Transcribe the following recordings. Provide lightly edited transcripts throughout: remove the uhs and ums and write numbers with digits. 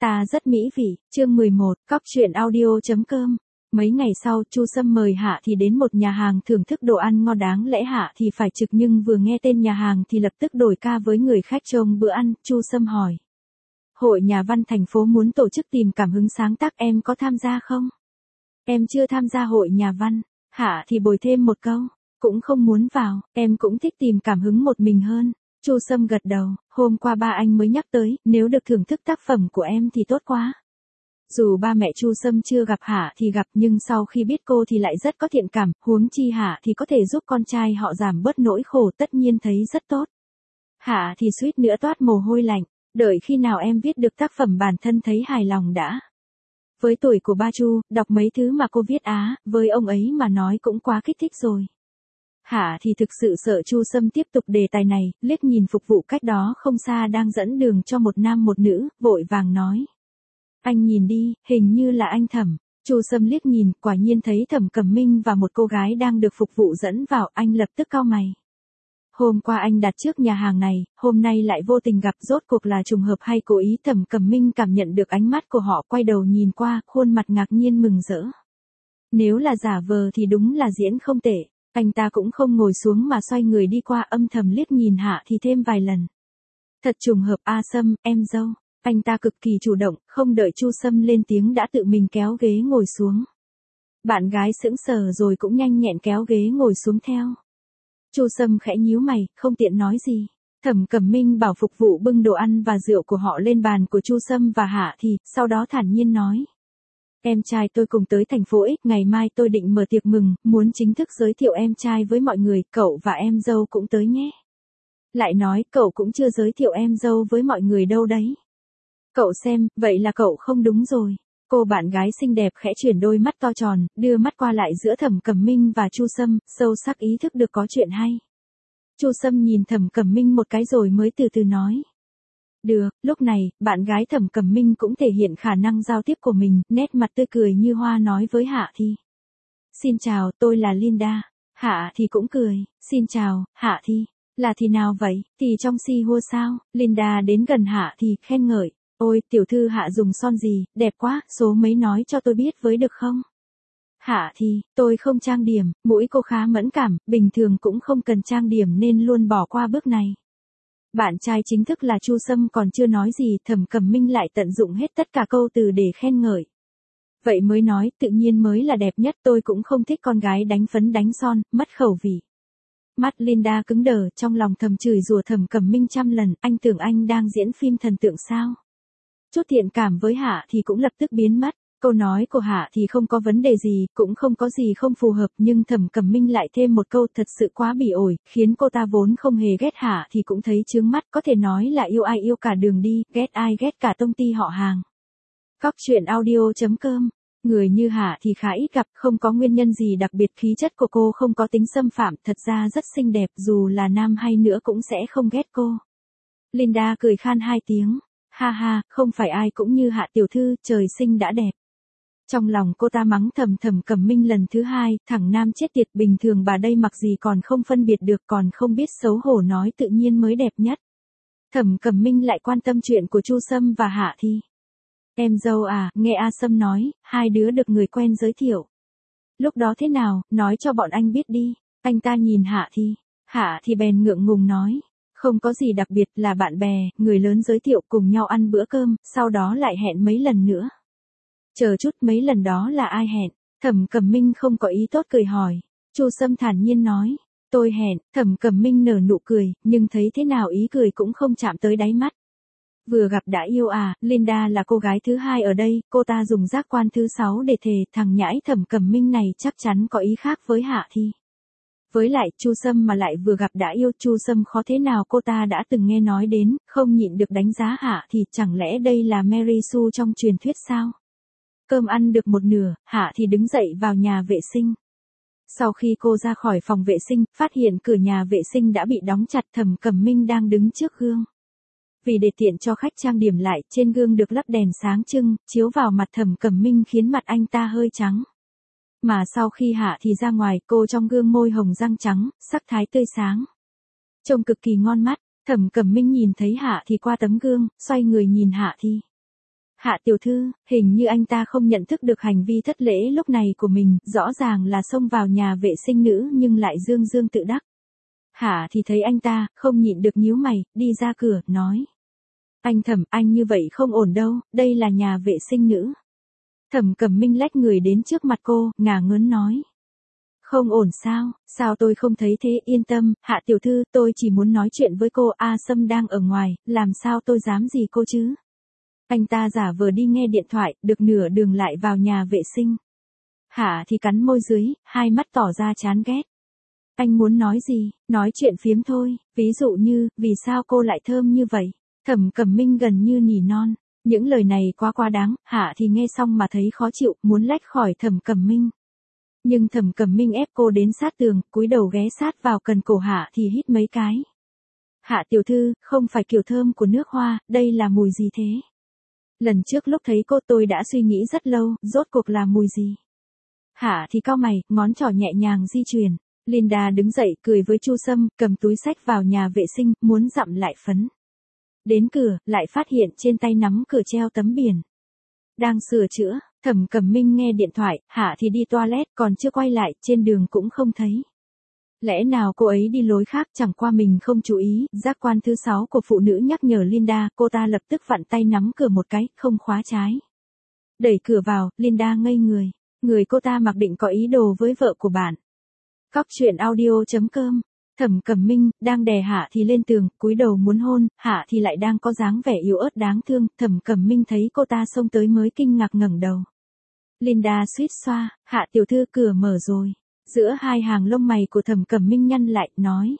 Ta rất mỹ vị, chương 11, cóc truyện audio.com. Mấy ngày sau, Chu Sâm mời Hạ Thì đến một nhà hàng thưởng thức đồ ăn ngon, đáng lẽ Hạ Thì phải trực nhưng vừa nghe tên nhà hàng thì lập tức đổi ca với người khách trông bữa ăn. Chu Sâm hỏi: Hội nhà văn thành phố muốn tổ chức tìm cảm hứng sáng tác, em có tham gia không? Em chưa tham gia hội nhà văn. Hạ Thì bồi thêm một câu: Cũng không muốn vào, em cũng thích tìm cảm hứng một mình hơn. Chu Sâm gật đầu, hôm qua ba anh mới nhắc tới, nếu được thưởng thức tác phẩm của em thì tốt quá. Dù ba mẹ Chu Sâm chưa gặp Hạ Thì gặp, nhưng sau khi biết cô thì lại rất có thiện cảm, huống chi Hạ Thì có thể giúp con trai họ giảm bớt nỗi khổ, tất nhiên thấy rất tốt. Hạ Thì suýt nữa toát mồ hôi lạnh, đợi khi nào em viết được tác phẩm bản thân thấy hài lòng đã. Với tuổi của ba Chu, đọc mấy thứ mà cô viết với ông ấy mà nói cũng quá kích thích rồi. Hạ Thì thực sự sợ Chu Sâm tiếp tục đề tài này, liếc nhìn phục vụ cách đó không xa đang dẫn đường cho một nam một nữ, vội vàng nói: Anh nhìn đi, hình như là anh Thẩm. Chu Sâm liếc nhìn, quả nhiên thấy Thẩm Cẩm Minh và một cô gái đang được phục vụ dẫn vào, anh lập tức cau mày. Hôm qua anh đặt trước nhà hàng này, hôm nay lại vô tình gặp, rốt cuộc là trùng hợp hay cố ý? Thẩm Cẩm Minh cảm nhận được ánh mắt của họ, quay đầu nhìn qua, khuôn mặt ngạc nhiên mừng rỡ. Nếu là giả vờ thì đúng là diễn không tệ. Anh ta cũng không ngồi xuống mà xoay người đi qua, âm thầm liếc nhìn Hạ Thì thêm vài lần. Thật trùng hợp, Sâm, em dâu. Anh ta cực kỳ chủ động, không đợi Chu Sâm lên tiếng đã tự mình kéo ghế ngồi xuống. Bạn gái sững sờ rồi cũng nhanh nhẹn kéo ghế ngồi xuống theo. Chu Sâm khẽ nhíu mày, không tiện nói gì. Thẩm Cẩm Minh bảo phục vụ bưng đồ ăn và rượu của họ lên bàn của Chu Sâm và Hạ Thì, sau đó thản nhiên nói: Em trai tôi cùng tới thành phố X, ngày mai tôi định mở tiệc mừng, muốn chính thức giới thiệu em trai với mọi người, cậu và em dâu cũng tới nhé. Lại nói, cậu cũng chưa giới thiệu em dâu với mọi người đâu đấy. Cậu xem, vậy là cậu không đúng rồi. Cô bạn gái xinh đẹp khẽ chuyển đôi mắt to tròn, đưa mắt qua lại giữa Thẩm Cẩm Minh và Chu Sâm, sâu sắc ý thức được có chuyện hay. Chu Sâm nhìn Thẩm Cẩm Minh một cái rồi mới từ từ nói: Được. Lúc này, bạn gái Thẩm Cẩm Minh cũng thể hiện khả năng giao tiếp của mình, nét mặt tươi cười như hoa nói với Hạ Thì: Xin chào, tôi là Linda. Hạ Thì cũng cười: Xin chào, Hạ Thì. Là thì nào vậy? Thì trong si hua sao? Linda đến gần Hạ Thì, khen ngợi: Ôi, tiểu thư Hạ dùng son gì, đẹp quá, số mấy nói cho tôi biết với được không? Hạ Thì, tôi không trang điểm, mũi cô khá mẫn cảm, bình thường cũng không cần trang điểm nên luôn bỏ qua bước này. Bạn trai chính thức là Chu Sâm còn chưa nói gì, Thẩm Cẩm Minh lại tận dụng hết tất cả câu từ để khen ngợi. Vậy mới nói, tự nhiên mới là đẹp nhất, tôi cũng không thích con gái đánh phấn đánh son, mất khẩu vị. Mắt Linda cứng đờ, trong lòng thầm chửi rủa Thẩm Cẩm Minh trăm lần, anh tưởng anh đang diễn phim thần tượng sao? Chút thiện cảm với Hạ Thì cũng lập tức biến mất. Câu nói của Hạ Thì không có vấn đề gì, cũng không có gì không phù hợp, nhưng Thẩm Cẩm Minh lại thêm một câu thật sự quá bỉ ổi, khiến cô ta vốn không hề ghét Hạ Thì cũng thấy chướng mắt, có thể nói là yêu ai yêu cả đường đi, ghét ai ghét cả tông ty họ hàng. Cóc truyện audio.com. Người như Hạ Thì khá ít gặp, không có nguyên nhân gì đặc biệt, khí chất của cô không có tính xâm phạm, thật ra rất xinh đẹp, dù là nam hay nữ cũng sẽ không ghét cô. Linda cười khan hai tiếng: Ha ha, không phải ai cũng như Hạ tiểu thư, trời sinh đã đẹp. Trong lòng cô ta mắng thầm Thẩm Cẩm Minh lần thứ hai, thằng nam chết tiệt, bình thường bà đây mặc gì còn không phân biệt được, còn không biết xấu hổ nói tự nhiên mới đẹp nhất. Thẩm Cẩm Minh lại quan tâm chuyện của Chu Sâm và Hạ Thì. Em dâu nghe Sâm nói, hai đứa được người quen giới thiệu. Lúc đó thế nào, nói cho bọn anh biết đi. Anh ta nhìn Hạ Thì. Hạ Thì bèn ngượng ngùng nói: Không có gì đặc biệt, là bạn bè, người lớn giới thiệu cùng nhau ăn bữa cơm, sau đó lại hẹn mấy lần nữa. Chờ chút, mấy lần đó là ai hẹn? Thẩm Cẩm Minh không có ý tốt cười hỏi. Chu Sâm thản nhiên nói: Tôi hẹn. Thẩm Cẩm Minh nở nụ cười, nhưng thấy thế nào ý cười cũng không chạm tới đáy mắt. Vừa gặp đã yêu Linda là cô gái thứ hai ở đây, cô ta dùng giác quan thứ 6 để thề, thằng nhãi Thẩm Cẩm Minh này chắc chắn có ý khác với Hạ Thì. Với lại, Chu Sâm mà lại vừa gặp đã yêu, Chu Sâm khó thế nào cô ta đã từng nghe nói đến, không nhịn được đánh giá Hạ Thì, chẳng lẽ đây là Mary Sue trong truyền thuyết sao? Cơm ăn được một nửa, Hạ Thì đứng dậy vào nhà vệ sinh. Sau khi cô ra khỏi phòng vệ sinh, phát hiện cửa nhà vệ sinh đã bị đóng chặt, Thẩm Cẩm Minh đang đứng trước gương. Vì để tiện cho khách trang điểm lại, trên gương được lắp đèn sáng trưng, chiếu vào mặt Thẩm Cẩm Minh khiến mặt anh ta hơi trắng. Mà sau khi Hạ Thì ra ngoài, cô trong gương môi hồng răng trắng, sắc thái tươi sáng. Trông cực kỳ ngon mắt, Thẩm Cẩm Minh nhìn thấy Hạ Thì qua tấm gương, xoay người nhìn Hạ Thì. Hạ tiểu thư, hình như anh ta không nhận thức được hành vi thất lễ lúc này của mình, rõ ràng là xông vào nhà vệ sinh nữ nhưng lại dương dương tự đắc. Hạ thì thấy anh ta, không nhịn được nhíu mày, đi ra cửa, nói. Anh Thẩm, anh như vậy không ổn đâu, đây là nhà vệ sinh nữ. Thẩm Cẩm Minh lách người đến trước mặt cô, ngả ngớn nói. Không ổn sao, sao tôi không thấy thế, yên tâm, Hạ tiểu thư, tôi chỉ muốn nói chuyện với cô, A Sâm đang ở ngoài, làm sao tôi dám gì cô chứ. Anh ta giả vờ đi nghe điện thoại, được nửa đường lại vào nhà vệ sinh. Hạ thì cắn môi dưới, hai mắt tỏ ra chán ghét. Anh muốn nói gì, nói chuyện phiếm thôi, ví dụ như, vì sao cô lại thơm như vậy. Thẩm Cẩm Minh gần như nỉ non. Những lời này quá đáng, Hạ thì nghe xong mà thấy khó chịu, muốn lách khỏi Thẩm Cẩm Minh. Nhưng Thẩm Cẩm Minh ép cô đến sát tường, cúi đầu ghé sát vào cần cổ Hạ thì hít mấy cái. Hạ tiểu thư, không phải kiểu thơm của nước hoa, đây là mùi gì thế? Lần trước lúc thấy cô tôi đã suy nghĩ rất lâu, rốt cuộc là mùi gì? Hạ thì cau mày, ngón trỏ nhẹ nhàng di chuyển. Linda đứng dậy cười với Chu Sâm, cầm túi xách vào nhà vệ sinh, muốn dặm lại phấn. Đến cửa, lại phát hiện trên tay nắm cửa treo tấm biển. Đang sửa chữa, Thẩm Cẩm Minh nghe điện thoại, Hạ thì đi toilet, còn chưa quay lại, trên đường cũng không thấy. Lẽ nào cô ấy đi lối khác, chẳng qua mình không chú ý, giác quan thứ 6 của phụ nữ nhắc nhở Linda, cô ta lập tức vặn tay nắm cửa một cái, không khóa trái. Đẩy cửa vào, Linda ngây người. Người cô ta mặc định có ý đồ với vợ của bạn. Cóc truyện audio.com. Thẩm Cẩm Minh đang đè Hạ thì lên tường, cúi đầu muốn hôn, Hạ thì lại đang có dáng vẻ yếu ớt đáng thương, Thẩm Cẩm Minh thấy cô ta xông tới mới kinh ngạc ngẩng đầu. Linda suýt xoa, Hạ tiểu thư, cửa mở rồi. Giữa hai hàng lông mày của Thẩm Cẩm Minh nhăn lại, nói.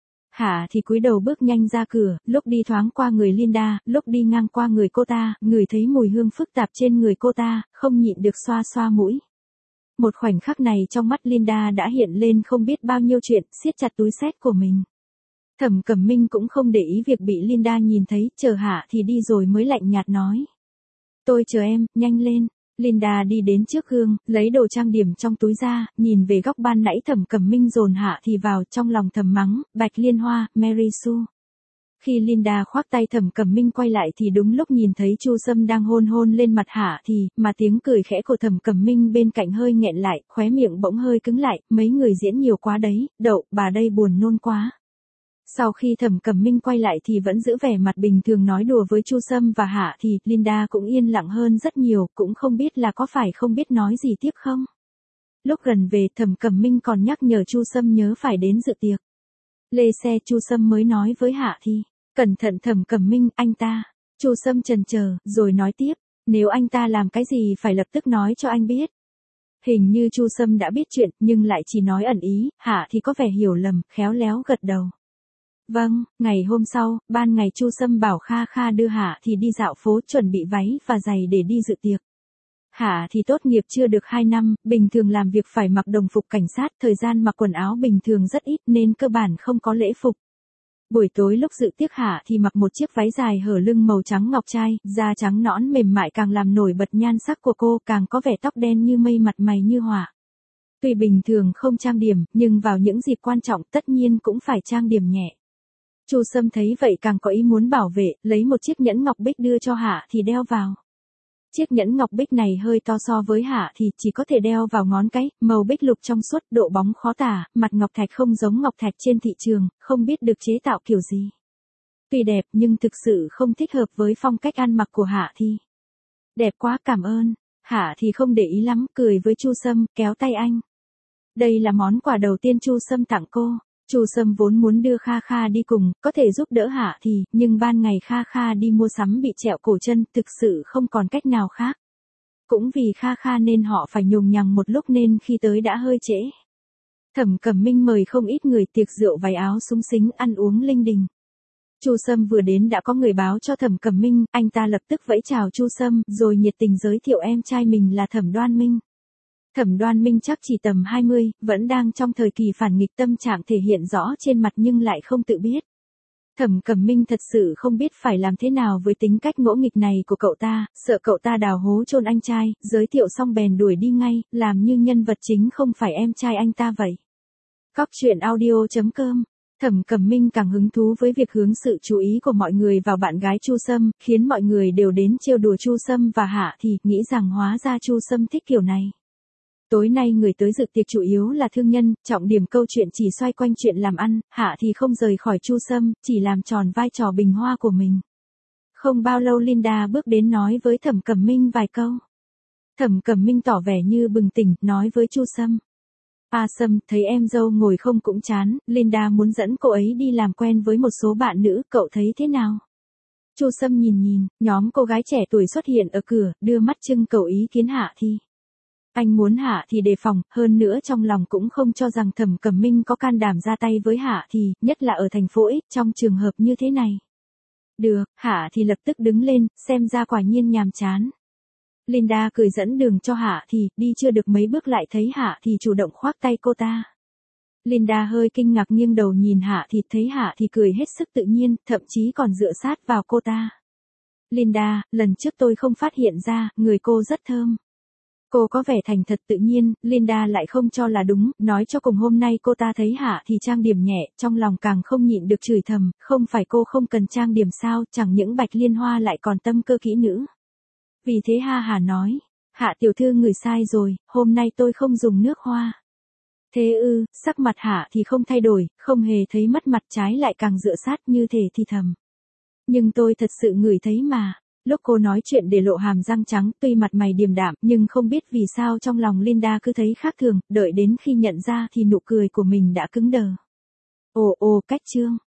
Hạ thì cúi đầu bước nhanh ra cửa, lúc đi thoáng qua người Linda, lúc đi ngang qua người cô ta, ngửi thấy mùi hương phức tạp trên người cô ta, không nhịn được xoa xoa mũi. Một khoảnh khắc này trong mắt Linda đã hiện lên không biết bao nhiêu chuyện, siết chặt túi xách của mình. Thẩm Cẩm Minh cũng không để ý việc bị Linda nhìn thấy, chờ Hạ thì đi rồi mới lạnh nhạt nói. Tôi chờ em, nhanh lên. Linda đi đến trước gương, lấy đồ trang điểm trong túi ra, nhìn về góc ban nãy Thẩm Cẩm Minh dồn Hạ thì vào, trong lòng thầm mắng, Bạch Liên Hoa, Mary Sue. Khi Linda khoác tay Thẩm Cẩm Minh quay lại thì đúng lúc nhìn thấy Chu Sâm đang hôn lên mặt Hạ thì, mà tiếng cười khẽ của Thẩm Cẩm Minh bên cạnh hơi nghẹn lại, khóe miệng bỗng hơi cứng lại, mấy người diễn nhiều quá đấy, đậu, bà đây buồn nôn quá. Sau khi Thẩm Cẩm Minh quay lại thì vẫn giữ vẻ mặt bình thường nói đùa với Chu Sâm và Hạ thì, Linda cũng yên lặng hơn rất nhiều, cũng không biết là có phải không biết nói gì tiếp không. Lúc gần về Thẩm Cẩm Minh còn nhắc nhở Chu Sâm nhớ phải đến dự tiệc. Lê xe Chu Sâm mới nói với Hạ thì, cẩn thận Thẩm Cẩm Minh, anh ta. Chu Sâm chần chờ, rồi nói tiếp, nếu anh ta làm cái gì phải lập tức nói cho anh biết. Hình như Chu Sâm đã biết chuyện, nhưng lại chỉ nói ẩn ý, Hạ thì có vẻ hiểu lầm, khéo léo gật đầu. Vâng, ngày hôm sau, ban ngày Chu Sâm bảo Kha Kha đưa Hạ thì đi dạo phố chuẩn bị váy và giày để đi dự tiệc. Hạ thì tốt nghiệp chưa được 2 năm, bình thường làm việc phải mặc đồng phục cảnh sát, thời gian mặc quần áo bình thường rất ít nên cơ bản không có lễ phục. Buổi tối lúc dự tiệc Hạ thì mặc một chiếc váy dài hở lưng màu trắng ngọc trai, da trắng nõn mềm mại càng làm nổi bật nhan sắc của cô, càng có vẻ tóc đen như mây mặt mày như họa. Tuy bình thường không trang điểm, nhưng vào những dịp quan trọng tất nhiên cũng phải trang điểm nhẹ. Chu Sâm thấy vậy càng có ý muốn bảo vệ, lấy một chiếc nhẫn ngọc bích đưa cho Hạ thì đeo vào. Chiếc nhẫn ngọc bích này hơi to so với Hạ thì chỉ có thể đeo vào ngón cái, màu bích lục trong suốt, độ bóng khó tả, mặt ngọc thạch không giống ngọc thạch trên thị trường, không biết được chế tạo kiểu gì. Tuy đẹp nhưng thực sự không thích hợp với phong cách ăn mặc của Hạ thì. Đẹp quá, cảm ơn. Hạ thì không để ý lắm, cười với Chu Sâm, kéo tay anh. Đây là món quà đầu tiên Chu Sâm tặng cô. Chu Sâm vốn muốn đưa Kha Kha đi cùng, có thể giúp đỡ Hạ thì, nhưng ban ngày Kha Kha đi mua sắm bị trẹo cổ chân, thực sự không còn cách nào khác. Cũng vì Kha Kha nên họ phải nhùng nhằng một lúc nên khi tới đã hơi trễ. Thẩm Cẩm Minh mời không ít người, tiệc rượu váy áo súng xính, ăn uống linh đình. Chu Sâm vừa đến đã có người báo cho Thẩm Cẩm Minh, anh ta lập tức vẫy chào Chu Sâm, rồi nhiệt tình giới thiệu em trai mình là Thẩm Đoan Minh. Thẩm Đoan Minh chắc chỉ tầm 20, vẫn đang trong thời kỳ phản nghịch, tâm trạng thể hiện rõ trên mặt nhưng lại không tự biết. Thẩm Cẩm Minh thật sự không biết phải làm thế nào với tính cách ngỗ nghịch này của cậu ta, sợ cậu ta đào hố chôn anh trai, giới thiệu xong bèn đuổi đi ngay, làm như nhân vật chính không phải em trai anh ta vậy. Cóc truyện audio.com Thẩm Cẩm Minh càng hứng thú với việc hướng sự chú ý của mọi người vào bạn gái Chu Sâm, khiến mọi người đều đến trêu đùa Chu Sâm và Hạ Thì, nghĩ rằng hóa ra Chu Sâm thích kiểu này. Tối nay người tới dự tiệc chủ yếu là thương nhân, trọng điểm câu chuyện chỉ xoay quanh chuyện làm ăn, Hạ Thì không rời khỏi Chu Sâm, chỉ làm tròn vai trò bình hoa của mình. Không bao lâu Linda bước đến nói với Thẩm Cẩm Minh vài câu. Thẩm Cẩm Minh tỏ vẻ như bừng tỉnh, nói với Chu Sâm. Sâm, thấy em dâu ngồi không cũng chán, Linda muốn dẫn cô ấy đi làm quen với một số bạn nữ, cậu thấy thế nào? Chu Sâm nhìn, nhóm cô gái trẻ tuổi xuất hiện ở cửa, đưa mắt trưng cầu ý kiến Hạ Thì. Anh muốn Hạ Thì đề phòng, hơn nữa trong lòng cũng không cho rằng Thẩm Cẩm Minh có can đảm ra tay với Hạ Thì, nhất là ở thành phố X trong trường hợp như thế này. Được, Hạ Thì lập tức đứng lên, xem ra quả nhiên nhàm chán. Linda cười dẫn đường cho Hạ Thì, đi chưa được mấy bước lại thấy Hạ Thì chủ động khoác tay cô ta. Linda hơi kinh ngạc nghiêng đầu nhìn Hạ Thì, thấy Hạ Thì cười hết sức tự nhiên, thậm chí còn dựa sát vào cô ta. Linda, lần trước tôi không phát hiện ra, người cô rất thơm. Cô có vẻ thành thật tự nhiên, Linda lại không cho là đúng, nói cho cùng hôm nay cô ta thấy Hạ Thì trang điểm nhẹ, trong lòng càng không nhịn được chửi thầm, không phải cô không cần trang điểm sao, chẳng những Bạch Liên Hoa lại còn tâm cơ kỹ nữ. Vì thế ha hà nói, Hạ tiểu thư người sai rồi, hôm nay tôi không dùng nước hoa. Thế ư, sắc mặt Hạ thì không thay đổi, không hề thấy mất mặt, trái lại càng dựa sát như thể thì thầm. Nhưng tôi thật sự ngửi thấy mà. Lúc cô nói chuyện để lộ hàm răng trắng, tuy mặt mày điềm đạm, nhưng không biết vì sao trong lòng Linda cứ thấy khác thường, đợi đến khi nhận ra thì nụ cười của mình đã cứng đờ. Ồ, cách Trương.